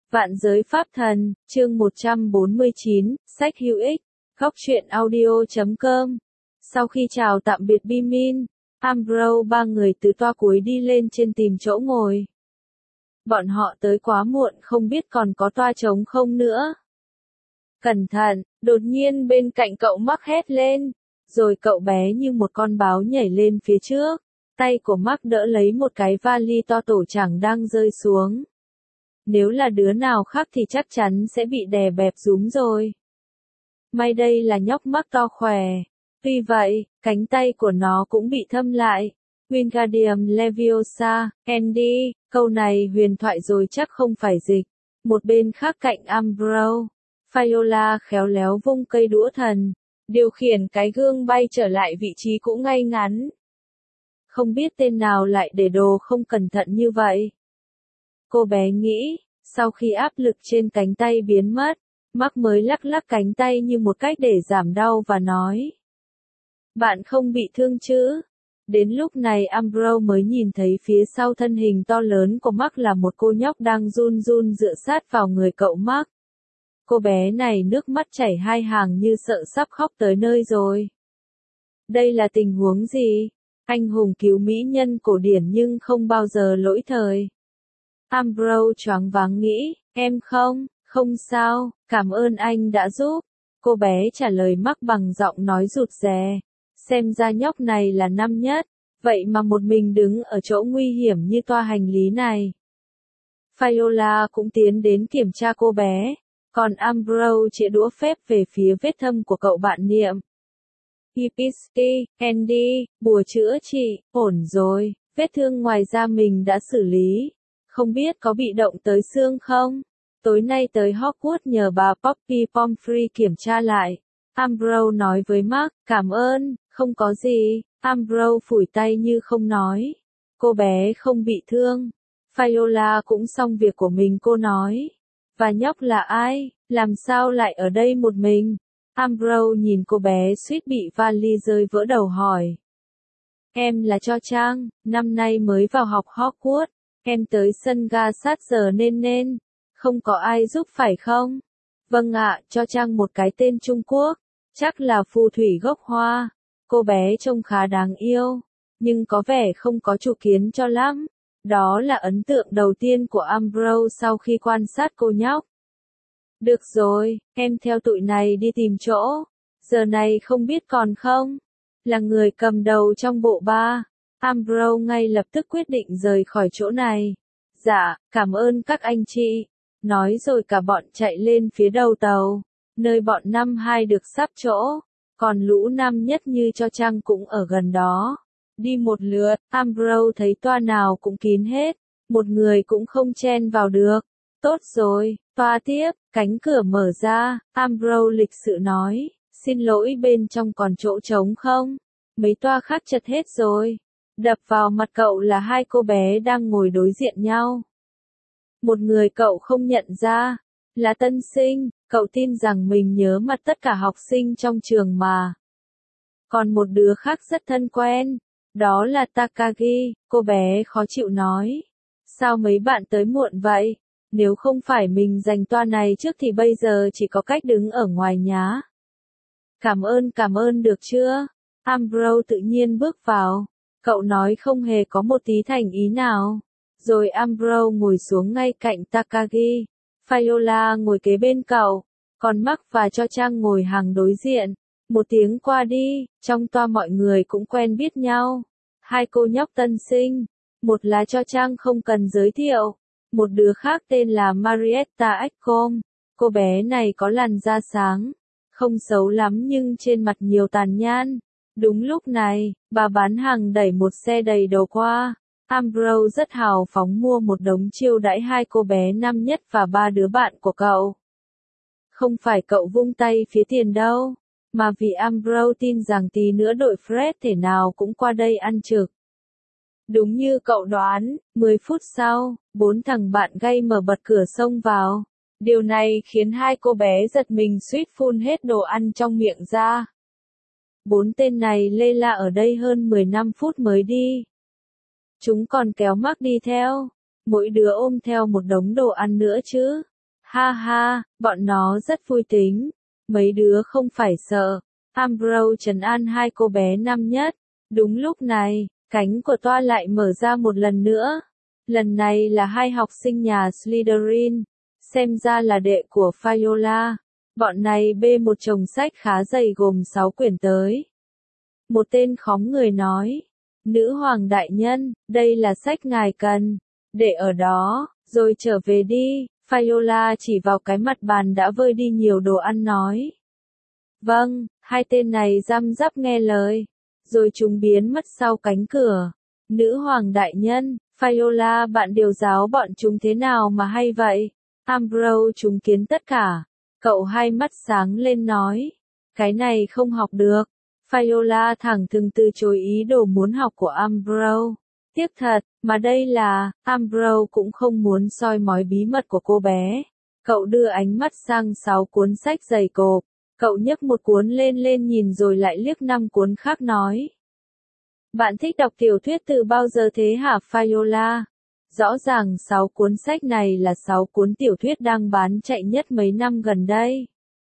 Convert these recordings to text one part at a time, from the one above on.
Vạn giới pháp thần, chương 149, sách hữu ích, góc truyện audio.com. Sau khi chào tạm biệt Bimin, Ambrose ba người từ toa cuối đi lên trên tìm chỗ ngồi. Bọn họ tới quá muộn không biết còn có toa trống không nữa. Cẩn thận, đột nhiên bên cạnh cậu Mark hét lên, rồi cậu bé như một con báo nhảy lên phía trước. Tay của Mark đỡ lấy một cái vali to tổ chẳng đang rơi xuống. Nếu là đứa nào khác thì chắc chắn sẽ bị đè bẹp rúm rồi. May đây là nhóc Mark to khỏe. Tuy vậy, cánh tay của nó cũng bị thâm lại. Wingardium Leviosa, Andy, câu này huyền thoại rồi chắc không phải dịch. Một bên khác cạnh Ambrose, Viola khéo léo vung cây đũa thần, điều khiển cái gương bay trở lại vị trí cũ ngay ngắn. Không biết tên nào lại để đồ không cẩn thận như vậy. Cô bé nghĩ, sau khi áp lực trên cánh tay biến mất, Mark mới lắc lắc cánh tay như một cách để giảm đau và nói. Bạn không bị thương chứ? Đến lúc này Ambrose mới nhìn thấy phía sau thân hình to lớn của Mark là một cô nhóc đang run run dựa sát vào người cậu Mark. Cô bé này nước mắt chảy hai hàng như sợ sắp khóc tới nơi rồi. Đây là tình huống gì? Anh hùng cứu mỹ nhân cổ điển nhưng không bao giờ lỗi thời. Ambrose choáng váng nghĩ, em không sao, cảm ơn anh đã giúp. Cô bé trả lời Mark bằng giọng nói rụt rè. Xem ra nhóc này là năm nhất, vậy mà một mình đứng ở chỗ nguy hiểm như toa hành lý này. Viola cũng tiến đến kiểm tra cô bé, còn Ambrose chĩa đũa phép về phía vết thâm của cậu bạn niệm. Hipisky, Andy, bùa chữa trị, ổn rồi, vết thương ngoài da mình đã xử lý. Không biết có bị động tới xương không? Tối nay tới Hogwarts nhờ bà Poppy Pomfrey kiểm tra lại. Ambrose nói với Mark, cảm ơn, không có gì. Ambrose phủi tay như không nói. Cô bé không bị thương. Viola cũng xong việc của mình cô nói. Và nhóc là ai? Làm sao lại ở đây một mình? Ambrose nhìn cô bé suýt bị vali rơi vỡ đầu hỏi. Em là Cho Chang, năm nay mới vào học Hogwarts. Em tới sân ga sát giờ nên. Không có ai giúp phải không? Vâng ạ, Cho Chang một cái tên Trung Quốc. Chắc là phù thủy gốc Hoa. Cô bé trông khá đáng yêu, nhưng có vẻ không có chủ kiến cho lắm. Đó là ấn tượng đầu tiên của Ambrose sau khi quan sát cô nhóc. Được rồi, em theo tụi này đi tìm chỗ. Giờ này không biết còn không? Là người cầm đầu trong bộ ba. Ambrose ngay lập tức quyết định rời khỏi chỗ này. Dạ, cảm ơn các anh chị. Nói rồi cả bọn chạy lên phía đầu tàu, nơi bọn năm hai được sắp chỗ. Còn lũ năm nhất như Cho Chang cũng ở gần đó. Đi một lượt, Ambrose thấy toa nào cũng kín hết. Một người cũng không chen vào được. Tốt rồi, toa tiếp, cánh cửa mở ra, Ambrose lịch sự nói. Xin lỗi bên trong còn chỗ trống không? Mấy toa khác chật hết rồi. Đập vào mặt cậu là hai cô bé đang ngồi đối diện nhau. Một người cậu không nhận ra, là tân sinh, cậu tin rằng mình nhớ mặt tất cả học sinh trong trường mà. Còn một đứa khác rất thân quen, đó là Takagi, cô bé khó chịu nói. Sao mấy bạn tới muộn vậy? Nếu không phải mình giành toa này trước thì bây giờ chỉ có cách đứng ở ngoài nhá. Cảm ơn được chưa? Ambrose tự nhiên bước vào, cậu nói không hề có một tí thành ý nào. Rồi Ambrose ngồi xuống ngay cạnh Takagi. Viola ngồi kế bên cậu, còn Mark và Cho Chang ngồi hàng đối diện. Một tiếng qua đi, trong toa mọi người cũng quen biết nhau. Hai cô nhóc tân sinh, một là Cho Chang không cần giới thiệu, một đứa khác tên là Marietta Excombe. Cô bé này có làn da sáng, không xấu lắm nhưng trên mặt nhiều tàn nhang. Đúng lúc này, bà bán hàng đẩy một xe đầy đồ qua. Ambrose rất hào phóng mua một đống chiêu đãi hai cô bé năm nhất và ba đứa bạn của cậu. Không phải cậu vung tay phía tiền đâu, mà vì Ambrose tin rằng tí nữa đội Fred thể nào cũng qua đây ăn trực. Đúng như cậu đoán, 10 phút sau, 4 thằng bạn gay mở bật cửa xông vào. Điều này khiến hai cô bé giật mình suýt phun hết đồ ăn trong miệng ra. 4 tên này lê la ở đây hơn 15 phút mới đi. Chúng còn kéo Mark đi theo, mỗi đứa ôm theo một đống đồ ăn nữa chứ. Ha ha, bọn nó rất vui tính. Mấy đứa không phải sợ. Ambrose trấn an hai cô bé năm nhất. Đúng lúc này, cánh của toa lại mở ra một lần nữa. Lần này là hai học sinh nhà Slytherin. Xem ra là đệ của Viola. Bọn này bê một chồng sách khá dày gồm 6 quyển tới. Một tên khóm người nói. Nữ hoàng đại nhân, đây là sách ngài cần. Để ở đó, rồi trở về đi. Viola chỉ vào cái mặt bàn đã vơi đi nhiều đồ ăn nói. Vâng, hai tên này răm rắp nghe lời. Rồi chúng biến mất sau cánh cửa. Nữ hoàng đại nhân, Viola bạn điều giáo bọn chúng thế nào mà hay vậy? Ambrose chúng kiến tất cả. Cậu hai mắt sáng lên nói. Cái này không học được. Viola thẳng thừng từ chối ý đồ muốn học của Ambrose. Tiếc thật, mà đây là, Ambrose cũng không muốn soi mói bí mật của cô bé. Cậu đưa ánh mắt sang 6 cuốn sách dày cộp. Cậu nhấc một cuốn lên nhìn rồi lại liếc 5 cuốn khác nói. Bạn thích đọc tiểu thuyết từ bao giờ thế hả Viola? Rõ ràng 6 cuốn sách này là 6 cuốn tiểu thuyết đang bán chạy nhất mấy năm gần đây.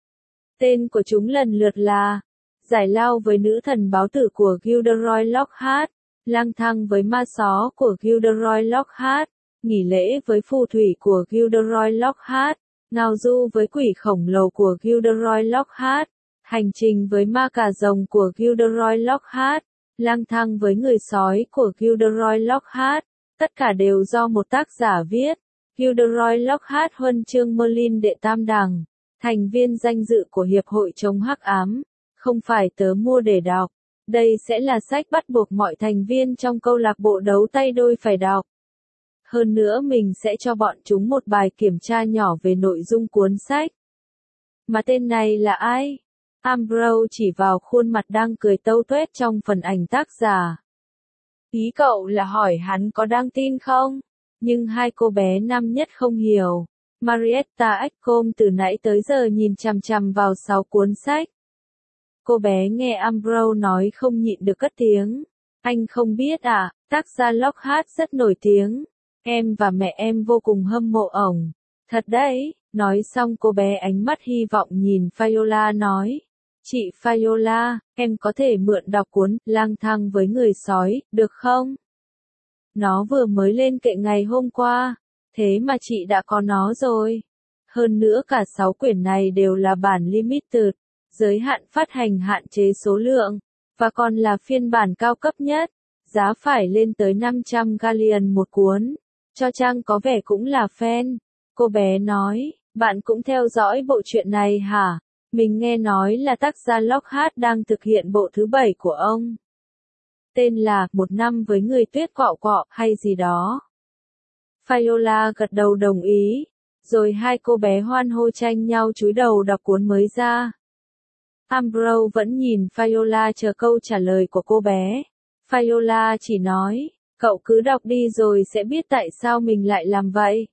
Tên của chúng lần lượt là Giải lao với nữ thần báo tử của Gilderoy Lockhart, Lang thang với ma só của Gilderoy Lockhart, Nghỉ lễ với phù thủy của Gilderoy Lockhart, Ngao du với quỷ khổng lồ của Gilderoy Lockhart, Hành trình với ma cà rồng của Gilderoy Lockhart, Lang thang với người sói của Gilderoy Lockhart, tất cả đều do một tác giả viết. Gilderoy Lockhart huân chương Merlin đệ tam đẳng, thành viên danh dự của Hiệp hội chống hắc ám, không phải tớ mua để đọc. Đây sẽ là sách bắt buộc mọi thành viên trong câu lạc bộ đấu tay đôi phải đọc. Hơn nữa mình sẽ cho bọn chúng một bài kiểm tra nhỏ về nội dung cuốn sách. Mà tên này là ai? Ambrose chỉ vào khuôn mặt đang cười tâu tuét trong phần ảnh tác giả. Ý cậu là hỏi hắn có đang tin không? Nhưng hai cô bé năm nhất không hiểu. Marietta Eckhom từ nãy tới giờ nhìn chằm chằm vào 6 cuốn sách. Cô bé nghe Ambrose nói không nhịn được cất tiếng. Anh không biết à, tác giả Lockhart rất nổi tiếng. Em và mẹ em vô cùng hâm mộ ổng. Thật đấy, nói xong cô bé ánh mắt hy vọng nhìn Viola nói. Chị Viola, em có thể mượn đọc cuốn Lang thang với người sói, được không? Nó vừa mới lên kệ ngày hôm qua, thế mà chị đã có nó rồi. Hơn nữa cả 6 quyển này đều là bản limited, giới hạn phát hành hạn chế số lượng, và còn là phiên bản cao cấp nhất, giá phải lên tới 500 galleon một cuốn. Cho Trang có vẻ cũng là fan. Cô bé nói, bạn cũng theo dõi bộ truyện này hả? Mình nghe nói là tác giả Lockhart đang thực hiện bộ thứ 7 của ông. Tên là Một năm với người tuyết quạo quọ hay gì đó. Viola gật đầu đồng ý. Rồi hai cô bé hoan hô tranh nhau chúi đầu đọc cuốn mới ra. Ambrose vẫn nhìn Viola chờ câu trả lời của cô bé. Viola chỉ nói, cậu cứ đọc đi rồi sẽ biết tại sao mình lại làm vậy.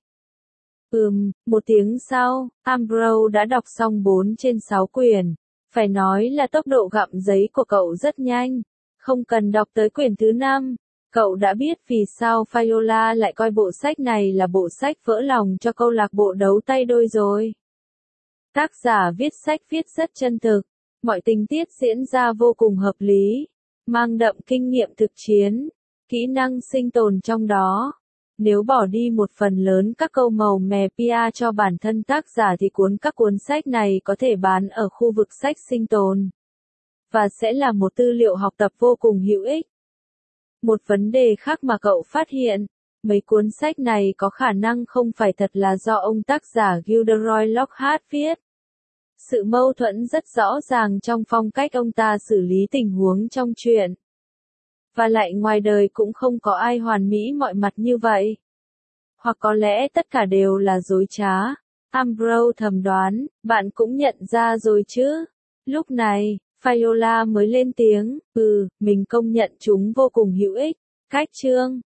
Một tiếng sau, Ambrose đã đọc xong 4 trên 6 quyển. Phải nói là tốc độ gặm giấy của cậu rất nhanh. Không cần đọc tới quyển thứ 5. Cậu đã biết vì sao Viola lại coi bộ sách này là bộ sách vỡ lòng cho câu lạc bộ đấu tay đôi rồi. Tác giả viết sách viết rất chân thực. Mọi tình tiết diễn ra vô cùng hợp lý. Mang đậm kinh nghiệm thực chiến. Kỹ năng sinh tồn trong đó. Nếu bỏ đi một phần lớn các câu màu mè PR cho bản thân tác giả thì các cuốn sách này có thể bán ở khu vực sách sinh tồn. Và sẽ là một tư liệu học tập vô cùng hữu ích. Một vấn đề khác mà cậu phát hiện, mấy cuốn sách này có khả năng không phải thật là do ông tác giả Gilderoy Lockhart viết. Sự mâu thuẫn rất rõ ràng trong phong cách ông ta xử lý tình huống trong truyện. Và lại ngoài đời cũng không có ai hoàn mỹ mọi mặt như vậy. Hoặc có lẽ tất cả đều là dối trá. Ambrose thầm đoán, bạn cũng nhận ra rồi chứ. Lúc này, Viola mới lên tiếng, mình công nhận chúng vô cùng hữu ích. Cách chương